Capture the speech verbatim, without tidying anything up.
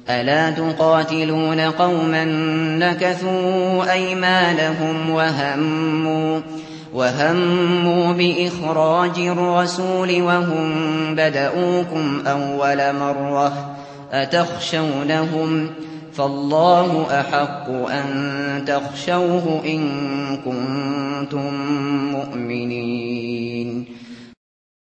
ألا تقاتلون قوما نكثوا أيمانهم وهموا, وهموا بإخراج الرسول وهم بدؤوكم أول مرة أتخشونهم فالله أحق أن تخشوه إن كنتم مؤمنين